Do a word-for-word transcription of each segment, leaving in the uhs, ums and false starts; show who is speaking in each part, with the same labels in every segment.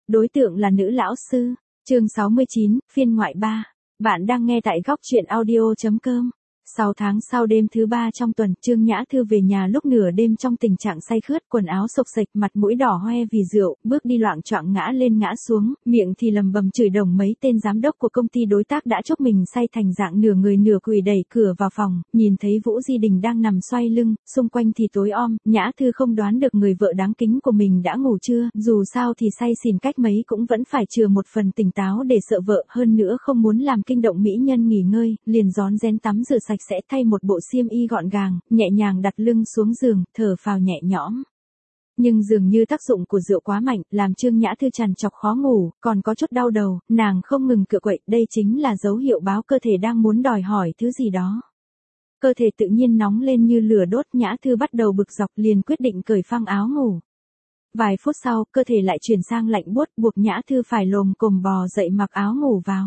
Speaker 1: đối tượng là nữ lão sư. Chương sáu mươi chín, phiên ngoại ba. Bạn đang nghe tại góc truyện audio chấm com. Sáu tháng sau đêm thứ ba trong tuần, Trương Nhã Thư về nhà lúc nửa đêm trong tình trạng say khướt, quần áo xộc xệch, mặt mũi đỏ hoe vì rượu, bước đi loạng choạng ngã lên ngã xuống, miệng thì lầm bầm chửi đồng mấy tên giám đốc của công ty đối tác đã chúc mình say thành dạng nửa người nửa quỷ, đẩy cửa vào phòng, nhìn thấy Vũ Di Đình đang nằm xoay lưng, xung quanh thì tối om. Nhã Thư không đoán được người vợ đáng kính của mình đã ngủ chưa, dù sao thì say xỉn cách mấy cũng vẫn phải chừa một phần tỉnh táo để sợ vợ, hơn nữa không muốn làm kinh động mỹ nhân nghỉ ngơi, liền rón rén tắm rửa sạch sẽ, thay một bộ xiêm y gọn gàng, nhẹ nhàng đặt lưng xuống giường, thở phào nhẹ nhõm. Nhưng dường như tác dụng của rượu quá mạnh, làm Trương Nhã Thư trằn trọc khó ngủ, còn có chút đau đầu, nàng không ngừng cựa quậy, đây chính là dấu hiệu báo cơ thể đang muốn đòi hỏi thứ gì đó. Cơ thể tự nhiên nóng lên như lửa đốt, Nhã Thư bắt đầu bực dọc, liền quyết định cởi phăng áo ngủ. Vài phút sau, cơ thể lại chuyển sang lạnh buốt, buộc Nhã Thư phải lồm cồm bò dậy mặc áo ngủ vào.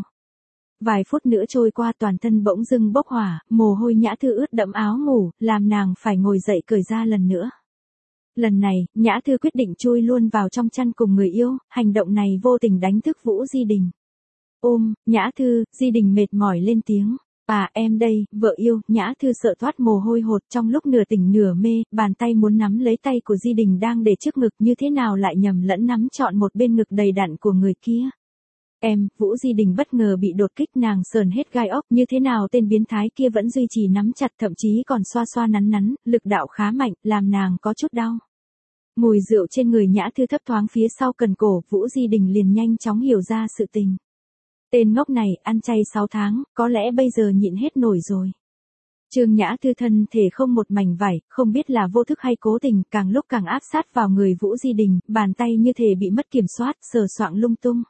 Speaker 1: Vài phút nữa trôi qua, toàn thân bỗng dưng bốc hỏa, mồ hôi Nhã Thư ướt đẫm áo ngủ, làm nàng phải ngồi dậy cởi ra lần nữa. Lần này, Nhã Thư quyết định chui luôn vào trong chăn cùng người yêu, hành động này vô tình đánh thức Vũ Di Đình. Ôm, Nhã Thư, Di Đình mệt mỏi lên tiếng. À em đây, vợ yêu. Nhã Thư sợ thoát mồ hôi hột, trong lúc nửa tỉnh nửa mê, bàn tay muốn nắm lấy tay của Di Đình đang để trước ngực, như thế nào lại nhầm lẫn nắm trọn một bên ngực đầy đặn của người kia. Em, Vũ Di Đình bất ngờ bị đột kích, nàng sờn hết gai ốc, như thế nào tên biến thái kia vẫn duy trì nắm chặt, thậm chí còn xoa xoa nắn nắn, lực đạo khá mạnh, làm nàng có chút đau. Mùi rượu trên người Nhã Thư thấp thoáng phía sau cần cổ, Vũ Di Đình liền nhanh chóng hiểu ra sự tình. Tên ngốc này, ăn chay sáu tháng, có lẽ bây giờ nhịn hết nổi rồi. Trương Nhã Thư thân thể không một mảnh vải, không biết là vô thức hay cố tình, càng lúc càng áp sát vào người Vũ Di Đình, bàn tay như thể bị mất kiểm soát, sờ soạng lung tung.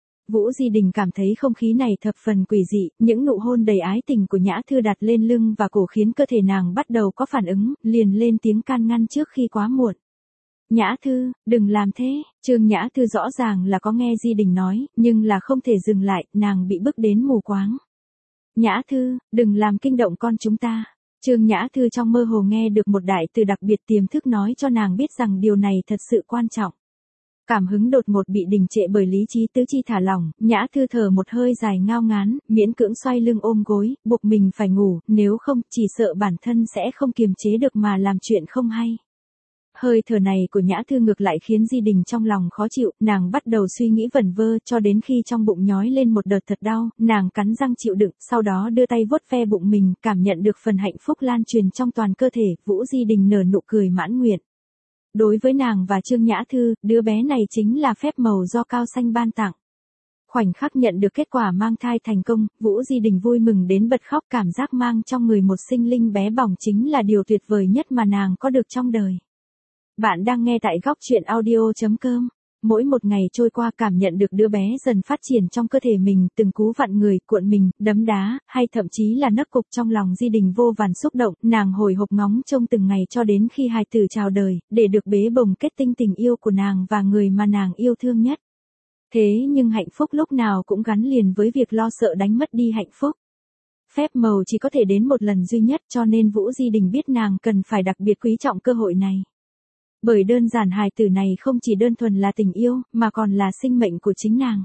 Speaker 1: Vũ Di Đình cảm thấy không khí này thập phần quỷ dị, những nụ hôn đầy ái tình của Nhã Thư đặt lên lưng và cổ khiến cơ thể nàng bắt đầu có phản ứng, liền lên tiếng can ngăn trước khi quá muộn. Nhã Thư, đừng làm thế. Trương Nhã Thư rõ ràng là có nghe Di Đình nói, nhưng là không thể dừng lại, nàng bị bức đến mù quáng. Nhã Thư, đừng làm kinh động con chúng ta. Trương Nhã Thư trong mơ hồ nghe được một đại từ đặc biệt tiềm thức nói cho nàng biết rằng điều này thật sự quan trọng. Cảm hứng đột ngột bị đình trệ bởi lý trí tứ chi thả lỏng, Nhã Thư thở một hơi dài ngao ngán, miễn cưỡng xoay lưng ôm gối, buộc mình phải ngủ, nếu không, chỉ sợ bản thân sẽ không kiềm chế được mà làm chuyện không hay. Hơi thở này của Nhã Thư ngược lại khiến Di Đình trong lòng khó chịu, nàng bắt đầu suy nghĩ vẩn vơ, cho đến khi trong bụng nhói lên một đợt thật đau, nàng cắn răng chịu đựng, sau đó đưa tay vuốt ve bụng mình, cảm nhận được phần hạnh phúc lan truyền trong toàn cơ thể, Vũ Di Đình nở nụ cười mãn nguyện. Đối với nàng và Trương Nhã Thư, đứa bé này chính là phép màu do Cao Xanh ban tặng. Khoảnh khắc nhận được kết quả mang thai thành công, Vũ Di Đình vui mừng đến bật khóc, cảm giác mang trong người một sinh linh bé bỏng chính là điều tuyệt vời nhất mà nàng có được trong đời. Bạn đang nghe tại góc truyện audio chấm com. Mỗi một ngày trôi qua, cảm nhận được đứa bé dần phát triển trong cơ thể mình, từng cú vặn người, cuộn mình, đấm đá, hay thậm chí là nấc cục, trong lòng Di Đình vô vàn xúc động, nàng hồi hộp ngóng trông từng ngày cho đến khi hài tử chào đời, để được bế bồng kết tinh tình yêu của nàng và người mà nàng yêu thương nhất. Thế nhưng hạnh phúc lúc nào cũng gắn liền với việc lo sợ đánh mất đi hạnh phúc. Phép màu chỉ có thể đến một lần duy nhất, cho nên Vũ Di Đình biết nàng cần phải đặc biệt quý trọng cơ hội này. Bởi đơn giản hài tử này không chỉ đơn thuần là tình yêu, mà còn là sinh mệnh của chính nàng.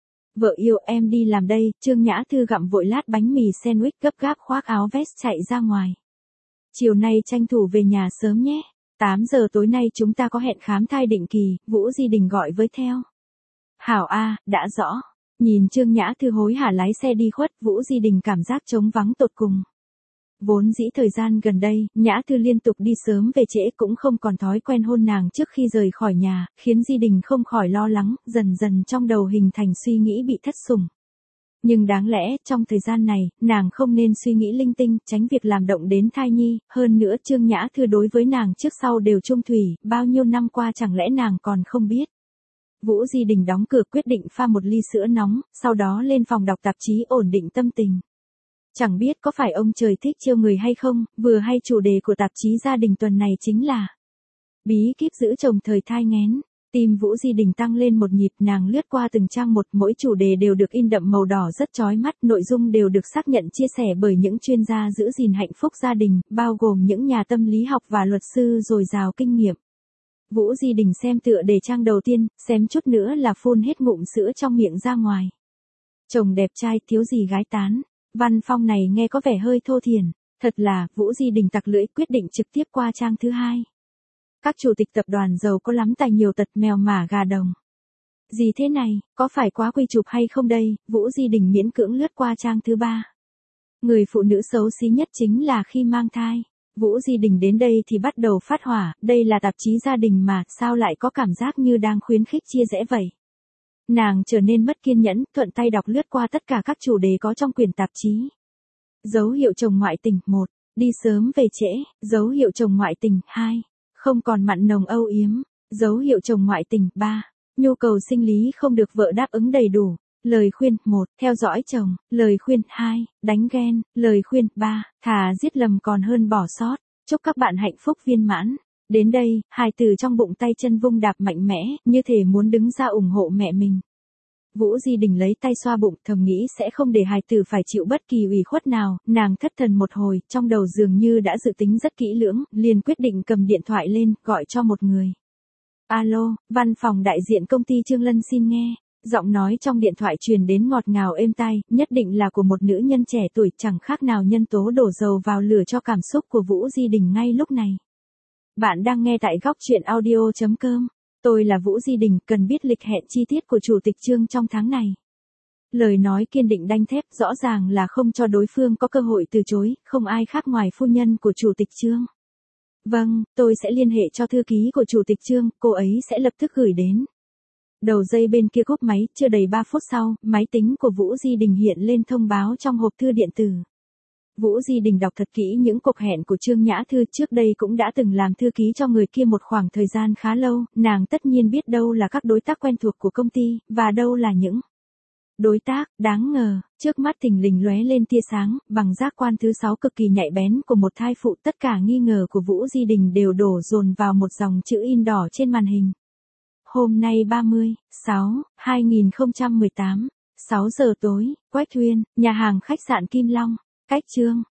Speaker 1: Vợ yêu, em đi làm đây. Trương Nhã Thư gặm vội lát bánh mì sandwich, gấp gáp khoác áo vest chạy ra ngoài. Chiều nay tranh thủ về nhà sớm nhé. tám giờ tối nay chúng ta có hẹn khám thai định kỳ, Vũ Di Đình gọi với theo. Hảo a, đã rõ. Nhìn Trương Nhã Thư hối hả lái xe đi khuất, Vũ Di Đình cảm giác trống vắng tột cùng. Vốn dĩ thời gian gần đây, Nhã Thư liên tục đi sớm về trễ, cũng không còn thói quen hôn nàng trước khi rời khỏi nhà, khiến Di Đình không khỏi lo lắng, dần dần trong đầu hình thành suy nghĩ bị thất sủng. Nhưng đáng lẽ, trong thời gian này, nàng không nên suy nghĩ linh tinh, tránh việc làm động đến thai nhi, hơn nữa Trương Nhã Thư đối với nàng trước sau đều chung thủy, bao nhiêu năm qua chẳng lẽ nàng còn không biết. Vũ Di Đình đóng cửa, quyết định pha một ly sữa nóng, sau đó lên phòng đọc tạp chí ổn định tâm tình. Chẳng biết có phải ông trời thích trêu người hay không, vừa hay chủ đề của tạp chí gia đình tuần này chính là bí kíp giữ chồng thời thai nghén. Tim Vũ Di Đình tăng lên một nhịp, nàng lướt qua từng trang một, mỗi chủ đề đều được in đậm màu đỏ rất chói mắt, nội dung đều được xác nhận chia sẻ bởi những chuyên gia giữ gìn hạnh phúc gia đình, bao gồm những nhà tâm lý học và luật sư dồi dào kinh nghiệm. Vũ Di Đình xem tựa đề trang đầu tiên, xém chút nữa là phun hết ngụm sữa trong miệng ra ngoài. Chồng đẹp trai thiếu gì gái tán, văn phong này nghe có vẻ hơi thô thiển, thật là, Vũ Di Đình tặc lưỡi quyết định trực tiếp qua trang thứ hai. Các chủ tịch tập đoàn giàu có lắm tài nhiều tật mèo mả gà đồng. Gì thế này, có phải quá quy chụp hay không đây, Vũ Di Đình miễn cưỡng lướt qua trang thứ ba. Người phụ nữ xấu xí nhất chính là khi mang thai. Vũ Di Đình đến đây thì bắt đầu phát hỏa, đây là tạp chí gia đình mà, sao lại có cảm giác như đang khuyến khích chia rẽ vậy. Nàng trở nên mất kiên nhẫn, thuận tay đọc lướt qua tất cả các chủ đề có trong quyển tạp chí. Dấu hiệu chồng ngoại tình, một. Đi sớm về trễ, dấu hiệu chồng ngoại tình, hai. Không còn mặn nồng âu yếm, dấu hiệu chồng ngoại tình, ba. Nhu cầu sinh lý không được vợ đáp ứng đầy đủ. Lời khuyên, một. Theo dõi chồng, lời khuyên, hai. Đánh ghen, lời khuyên, ba. Thà giết lầm còn hơn bỏ sót. Chúc các bạn hạnh phúc viên mãn. Đến đây, hài tử trong bụng tay chân vung đạp mạnh mẽ, như thể muốn đứng ra ủng hộ mẹ mình. Vũ Di Đình lấy tay xoa bụng, thầm nghĩ sẽ không để hài tử phải chịu bất kỳ ủy khuất nào, nàng thất thần một hồi, trong đầu dường như đã dự tính rất kỹ lưỡng, liền quyết định cầm điện thoại lên, gọi cho một người. Alo, văn phòng đại diện công ty Trương Lân xin nghe. Giọng nói trong điện thoại truyền đến ngọt ngào êm tai, nhất định là của một nữ nhân trẻ tuổi, chẳng khác nào nhân tố đổ dầu vào lửa cho cảm xúc của Vũ Di Đình ngay lúc này. Bạn đang nghe tại góc truyện audio chấm com. Tôi là Vũ Di Đình, cần biết lịch hẹn chi tiết của chủ tịch Trương trong tháng này. Lời nói kiên định đanh thép, rõ ràng là không cho đối phương có cơ hội từ chối, không ai khác ngoài phu nhân của chủ tịch Trương. Vâng, tôi sẽ liên hệ cho thư ký của chủ tịch Trương, cô ấy sẽ lập tức gửi đến. Đầu dây bên kia cúp máy, chưa đầy ba phút sau, máy tính của Vũ Di Đình hiện lên thông báo trong hộp thư điện tử. Vũ Di Đình đọc thật kỹ những cuộc hẹn của Trương Nhã Thư, trước đây cũng đã từng làm thư ký cho người kia một khoảng thời gian khá lâu, nàng tất nhiên biết đâu là các đối tác quen thuộc của công ty, và đâu là những đối tác đáng ngờ. Trước mắt thình lình lóe lên tia sáng, bằng giác quan thứ sáu cực kỳ nhạy bén của một thai phụ, tất cả nghi ngờ của Vũ Di Đình đều đổ dồn vào một dòng chữ in đỏ trên màn hình. Hôm nay ba mươi, sáu, hai nghìn không trăm mười tám, sáu giờ tối, Quách Thuyên, nhà hàng khách sạn Kim Long, cách Trương